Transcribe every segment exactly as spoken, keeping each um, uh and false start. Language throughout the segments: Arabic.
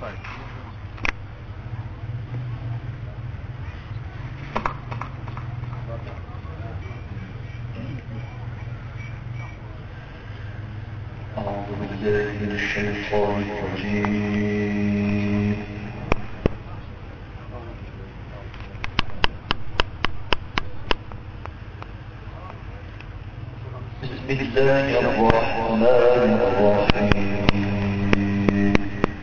أعوذ بالله من الشيطان الرجيم. بسم الله الرحمن الرحيم.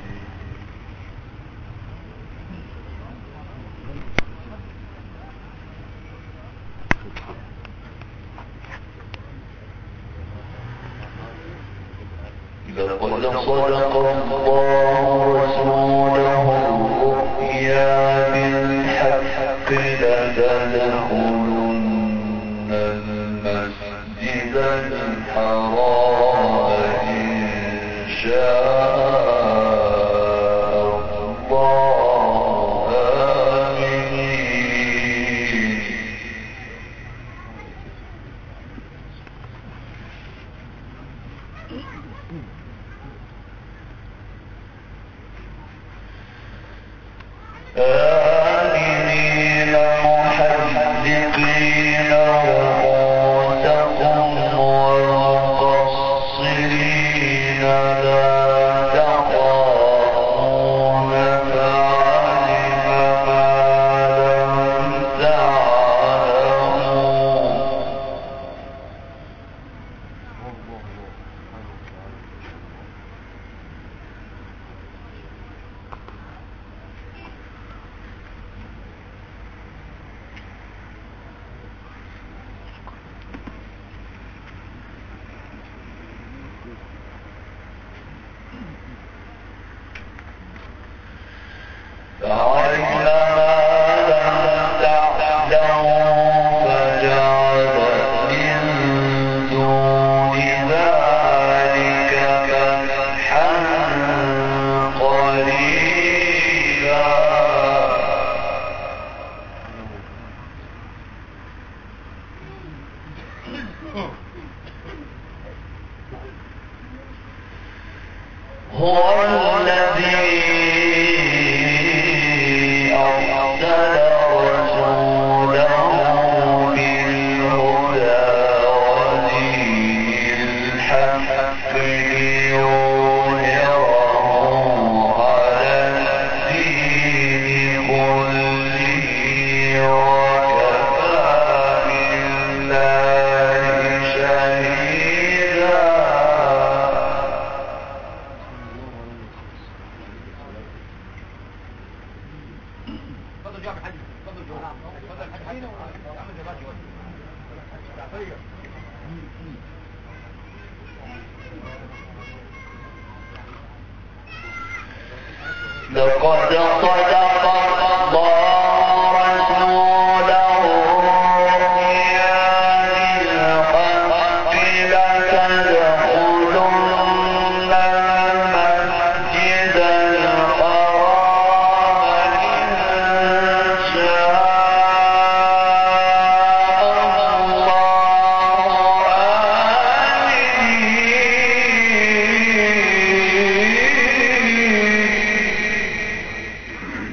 لقد صدق الله رسوله الرؤيا بالحق لتدخلن المسجد الحرام إن شاء الله آمين. آمنين محلقين رؤوسكم ومقصرين لا تخافون فعلم ما لم تعلموا فعلم ما لم تعلموا فجعل من دون ذلك فتحا قريبا. هو الذي أرسل رسوله بالهدى ودين الحق ليظهره على الدين كله وكفى بالله شهيدا. لقد صدق الله رسوله الرؤيا بالحق لتدخلن المسجد الحرام إن شاء الله آمين.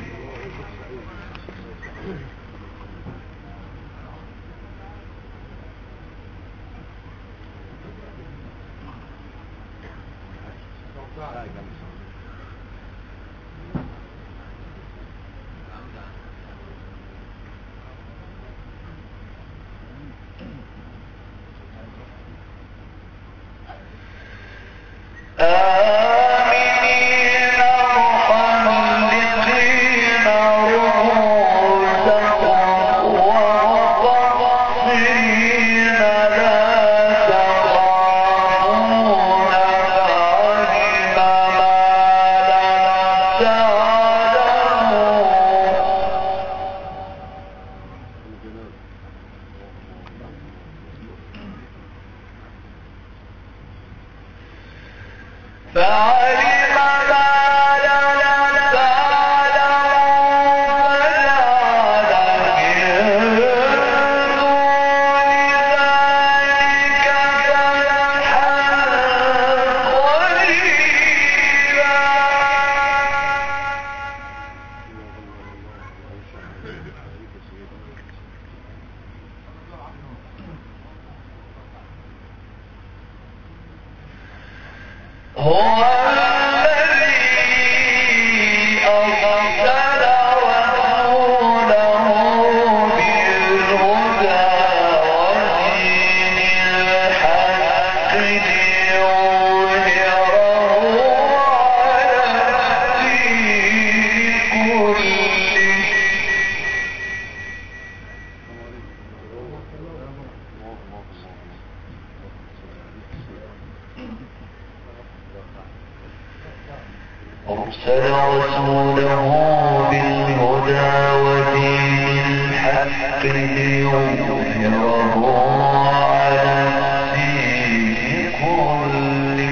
أرسل رسوله بالهدى ودين الحق ليظهره على الدين كله.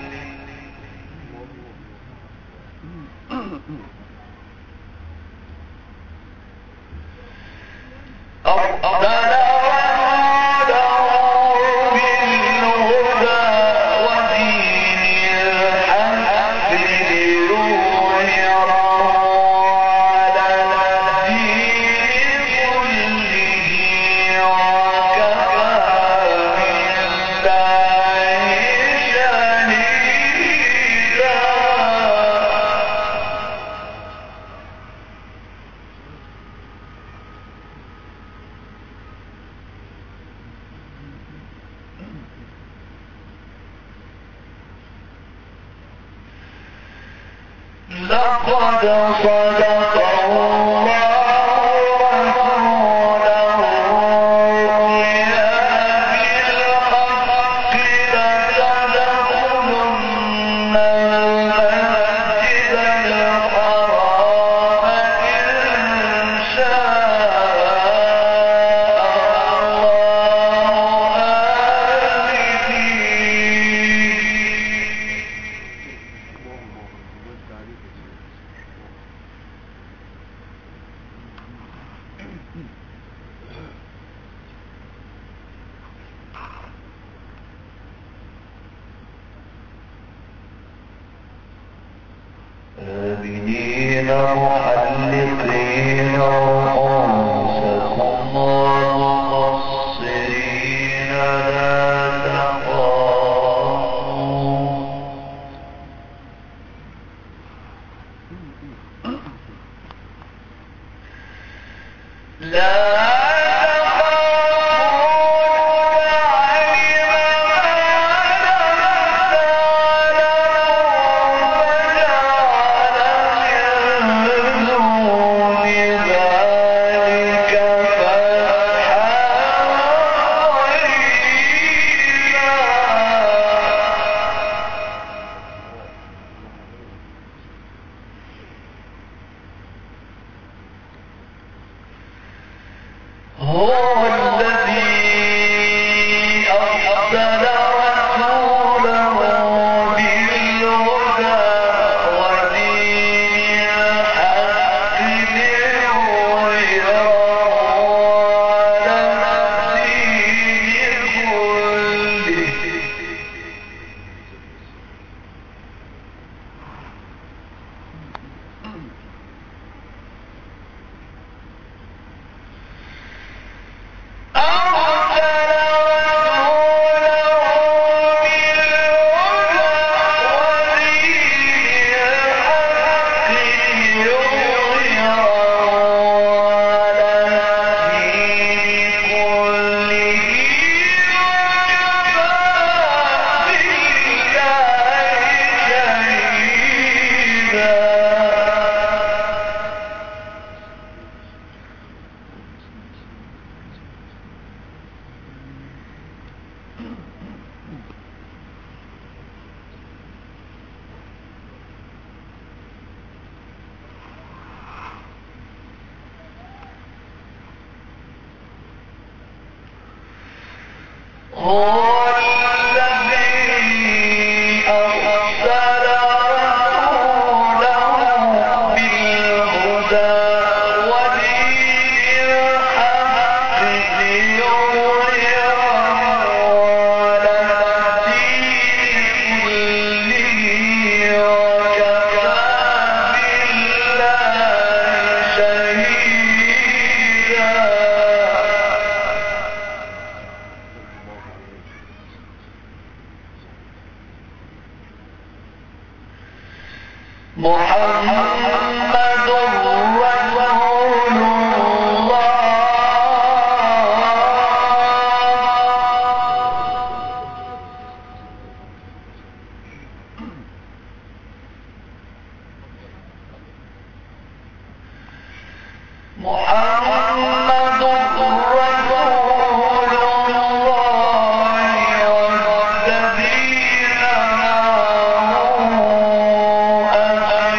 لقد صدق الله رسوله الرؤيا بالحق لتدخلن المسجد الحرام إن شاء الله آمنين محلقين رؤوسكم ومقصرين لا تخافون لا هو الذي أرسل رسوله بالهدى ودين الحق ليظهره على الدين كله. هو الذي أرسل رسوله بالهدى ودين الحق ليظهره على الدين كله وكفى بالله شهيدا. محمد رسول الله محمد رسول الله والذين معه أشداء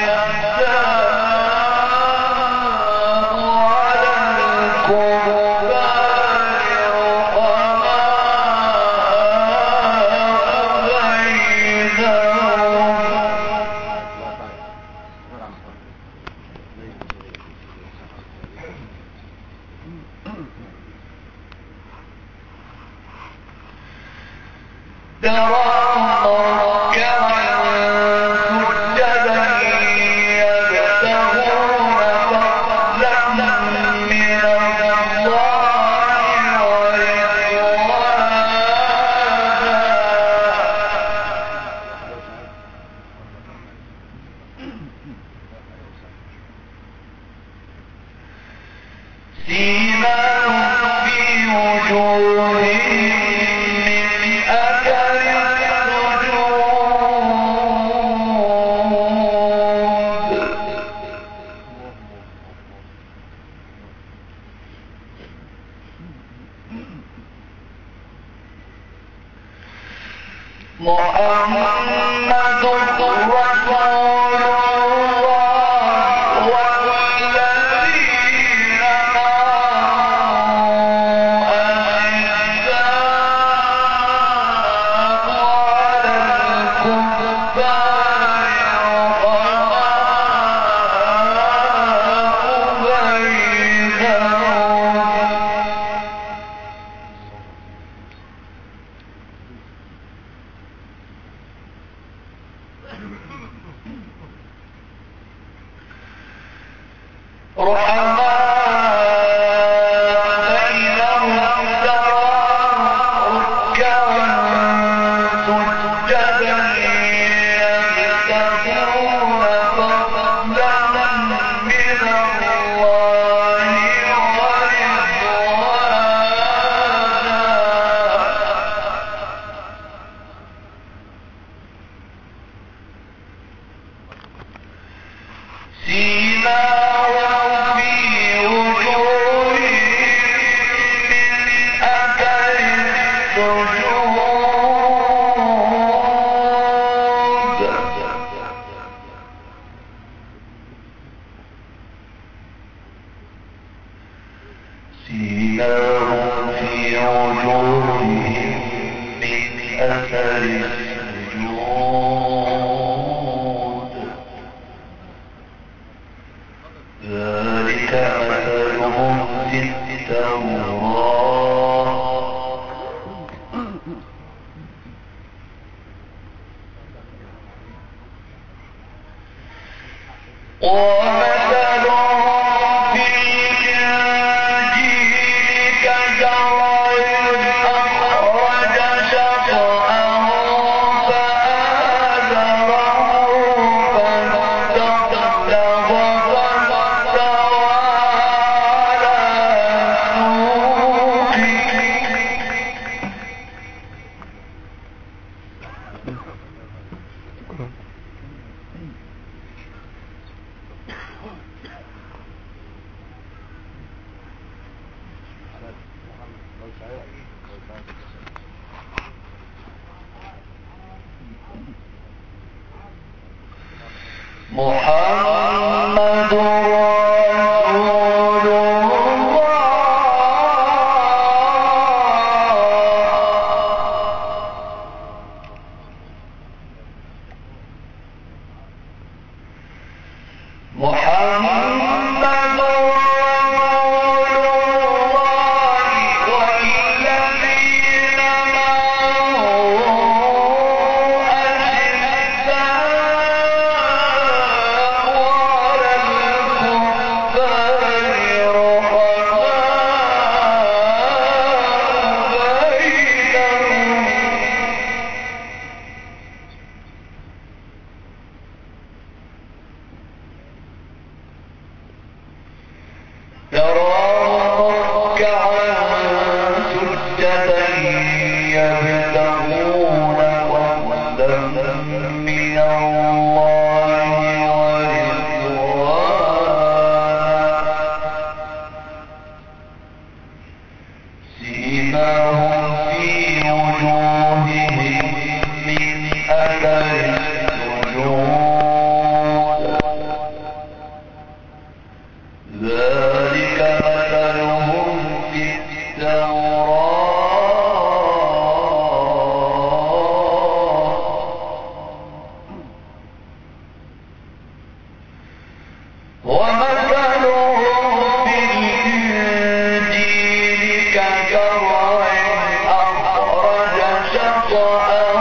وَأَخْرَجَ شَطْأَهُ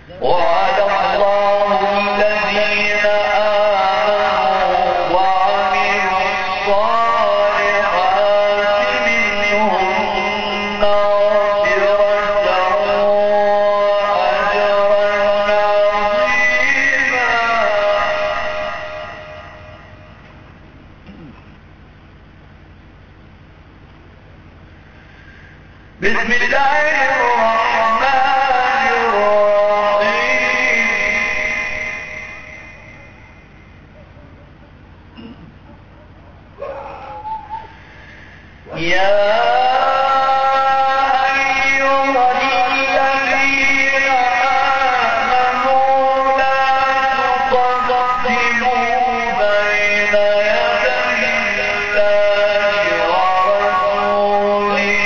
وعد الله الذين آمنوا وعملوا الصالحات منهم مغفرة وأجرا عظيما. بسم الله الرحمن الرحيم. يا أيها الذين آمنوا لا تقدموا بين يدي الله ورسوله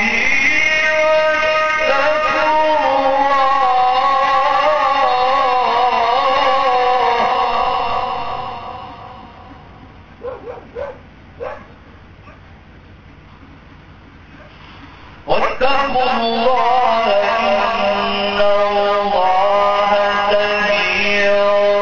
واتقوا الله إن الله سميع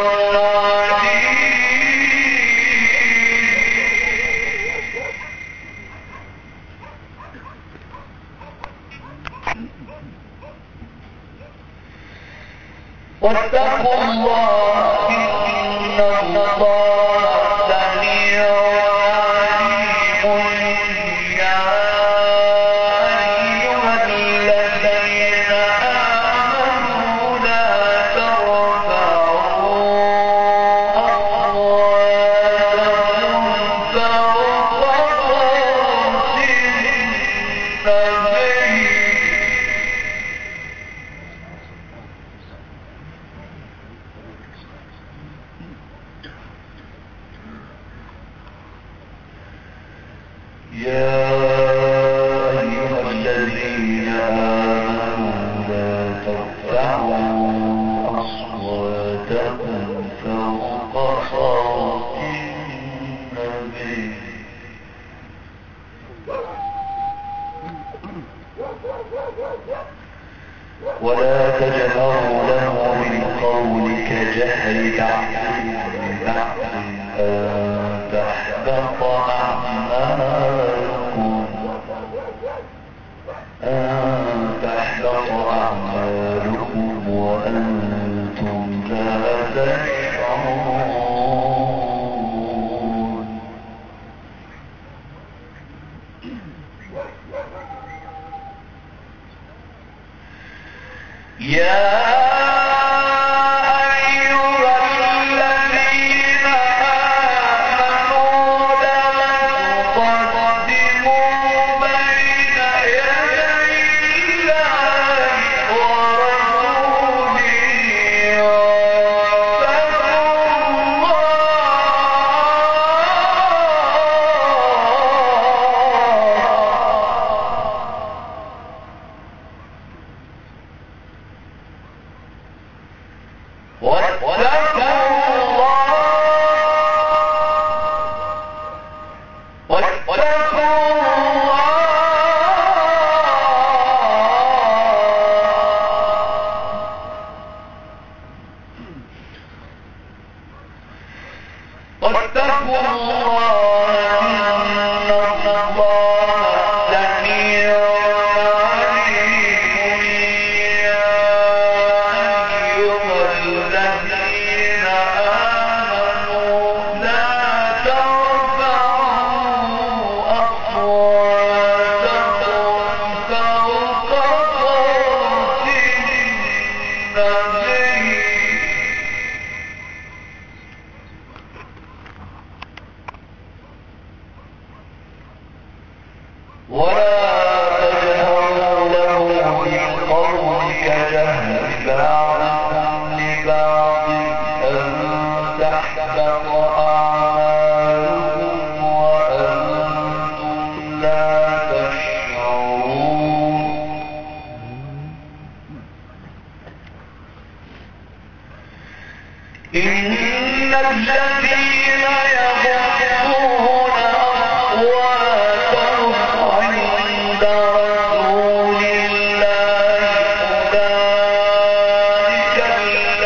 عليم. واتقوا الله إن الله سميع عليم. يا أيها الذين آمنوا لا ترفعوا أصواتكم فوق صوت النبي يا أيها الذين آمنوا لا ترفعوا أصواتكم فوق صوت النبي ولا تجهروا له بالقول كجهر بعضكم لبعض أن تحبط أعمالكم أن تحبط أعمالكم وأنتم لا تشعرون. يا أيها الذين آمنوا لا تقدموا بين يدي الله ورسوله واتقوا الله واتقوا واتقوا الله إن الله سميع عليم. يا أيها الذين آمنوا لا ترفعوا أصواتكم فوق صوت النبي ولا تجهروا له بالقول كجهر بعضكم لبعض أن تحبط أعمالكم وأنتم لا تشعرون. إن الذين يغضون أصواتهم عند رسول الله أولئك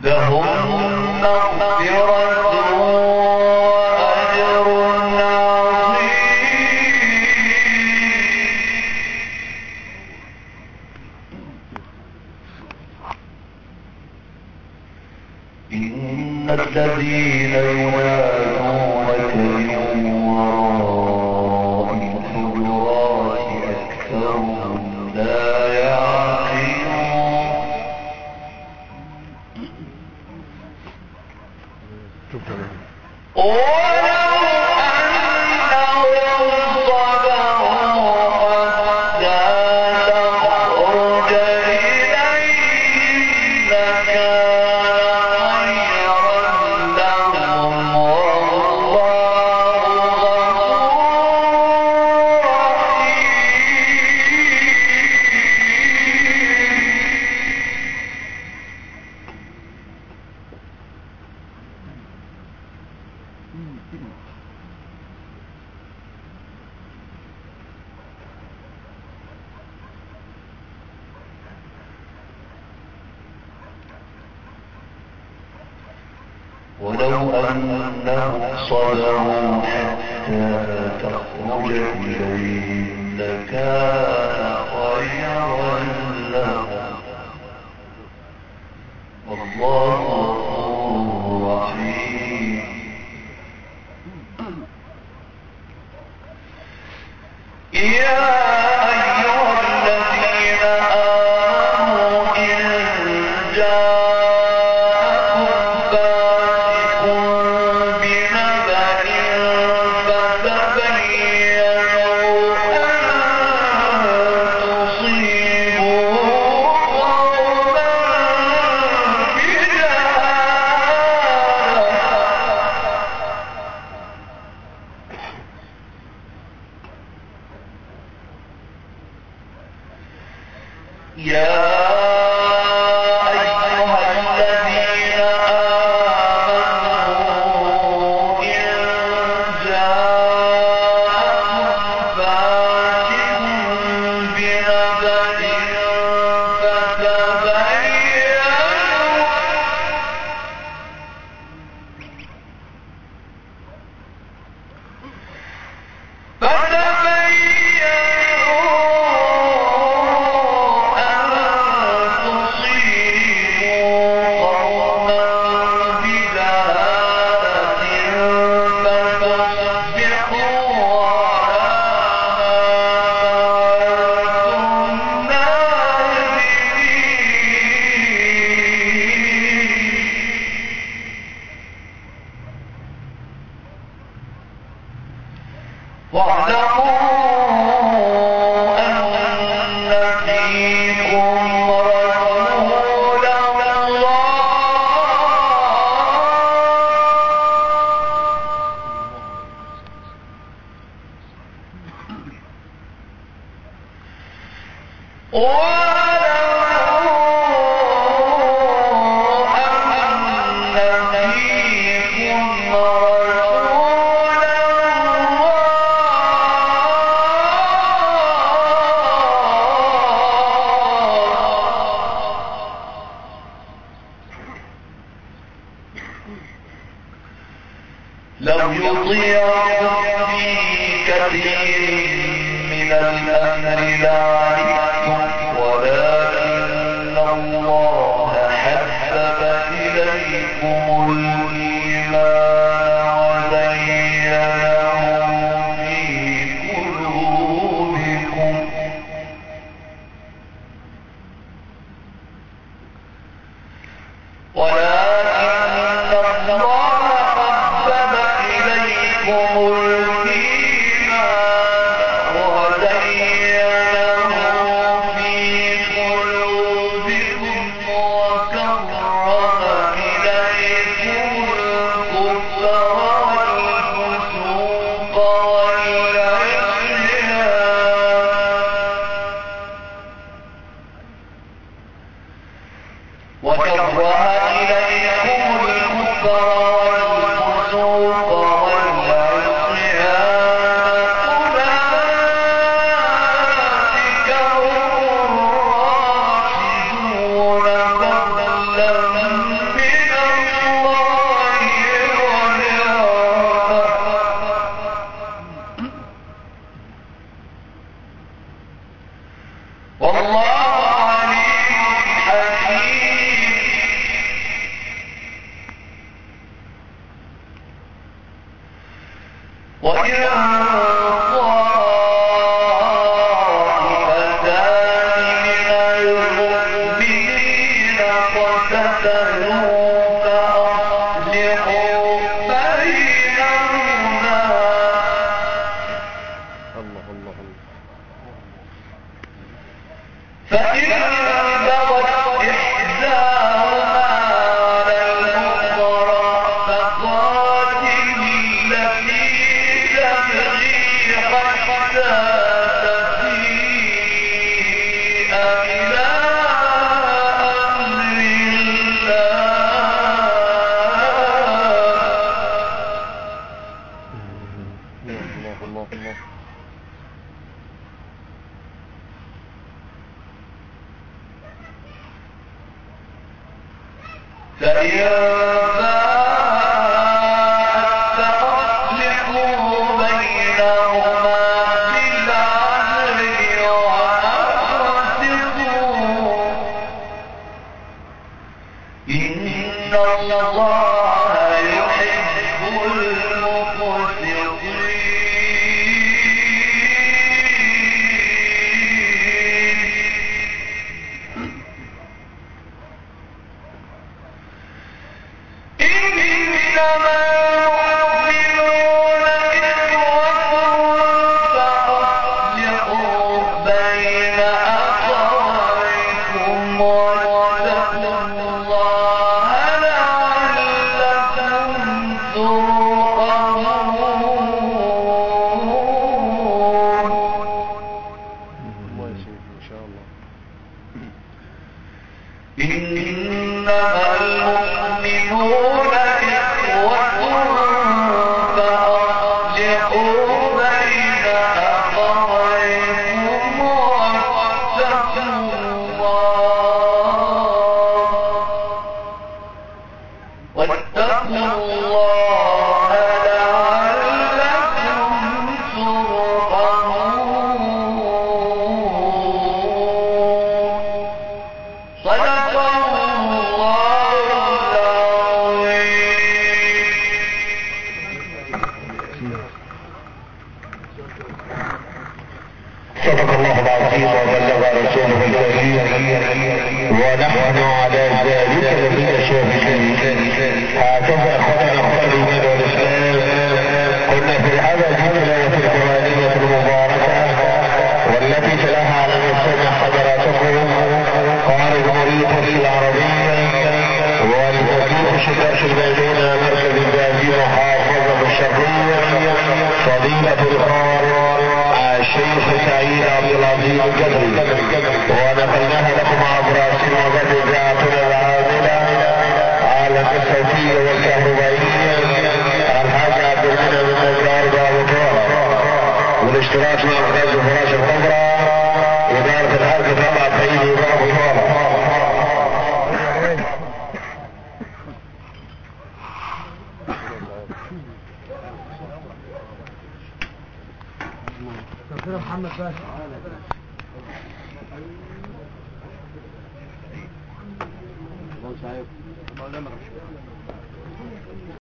لهم مغفرة وأجر عظيم. إن الذين ينادونك من وراء الحجرات أكثرهم لا يعقلون. ولو أنهم صبروا حتى تخرج إليهم لكان خيرا لهم والله غفور رحيم. ولو أنهم صبروا حتى تخرج إليهم لكان خيرا لهم والله غفور رحيم. يا أيها الذين آمنوا إن جاءكم فاسق بنبأ فتبينوا أن تصيبوا قوما بجهالة. يا أيها الذين آمنوا إن جاءكم فاسق بنبأ فتبينوا أن تصيبوا قوما بجهالة فتصبحوا على ما فعلتم نادمين. واعلموا أن فيكم رسول الله لو يطيعكم في كثير من الأمر لعنتم ولكن الله حبب إليكم الإيمان وزينه في قلوبكم ولكن الله حبب إليكم الإيمان وزينه في قلوبكم وكره إليكم الكفر والفسوق والعصيان وكره إليكم فإن بغت إحداهما على الأخرى فقاتل التي تبغي حتى تفيء إلى أمر الله. الله الله الله. فإن فاءت فأصلحوا بينهما بالعدل وأقسطوا إن الله يحب المقسطين. إنما المؤمنون إخوة فأصلحوا بين أخويكم واتقوا الله لعلكم ترحمون. الله يسعدك إن شاء الله. إنما المؤمنون إخوة فأصلحوا بين أخويكم واتقوا الله واتقوا الله لعلكم ترحمون. صدق الله صدق الله العظيم وبلغ رسوله الكريم ونحن على ذلك لمن الشاهدين. هكذا اخوتنا اخوة الايمان والاسلام كنا في هذا التلاوة القرآنية المباركة والتي تلاها على مسمع حضراتكم قارئ مريد في العربية والمدير شداش البيتونة مركز الباهي محافظة الشرقية فضيلة القارئ الشيخ سعيد عبد العزيز القدري، ونقلناها لكم عبر سنوات اذاعتنا العامله على الصوتيه والكهربائيه الحاج عبد المنعم بن نجار بابو طه، والاشتراك مع مركز فراش الكبرى اداره الحرب طلعت عيني بابو طه. محمد باشا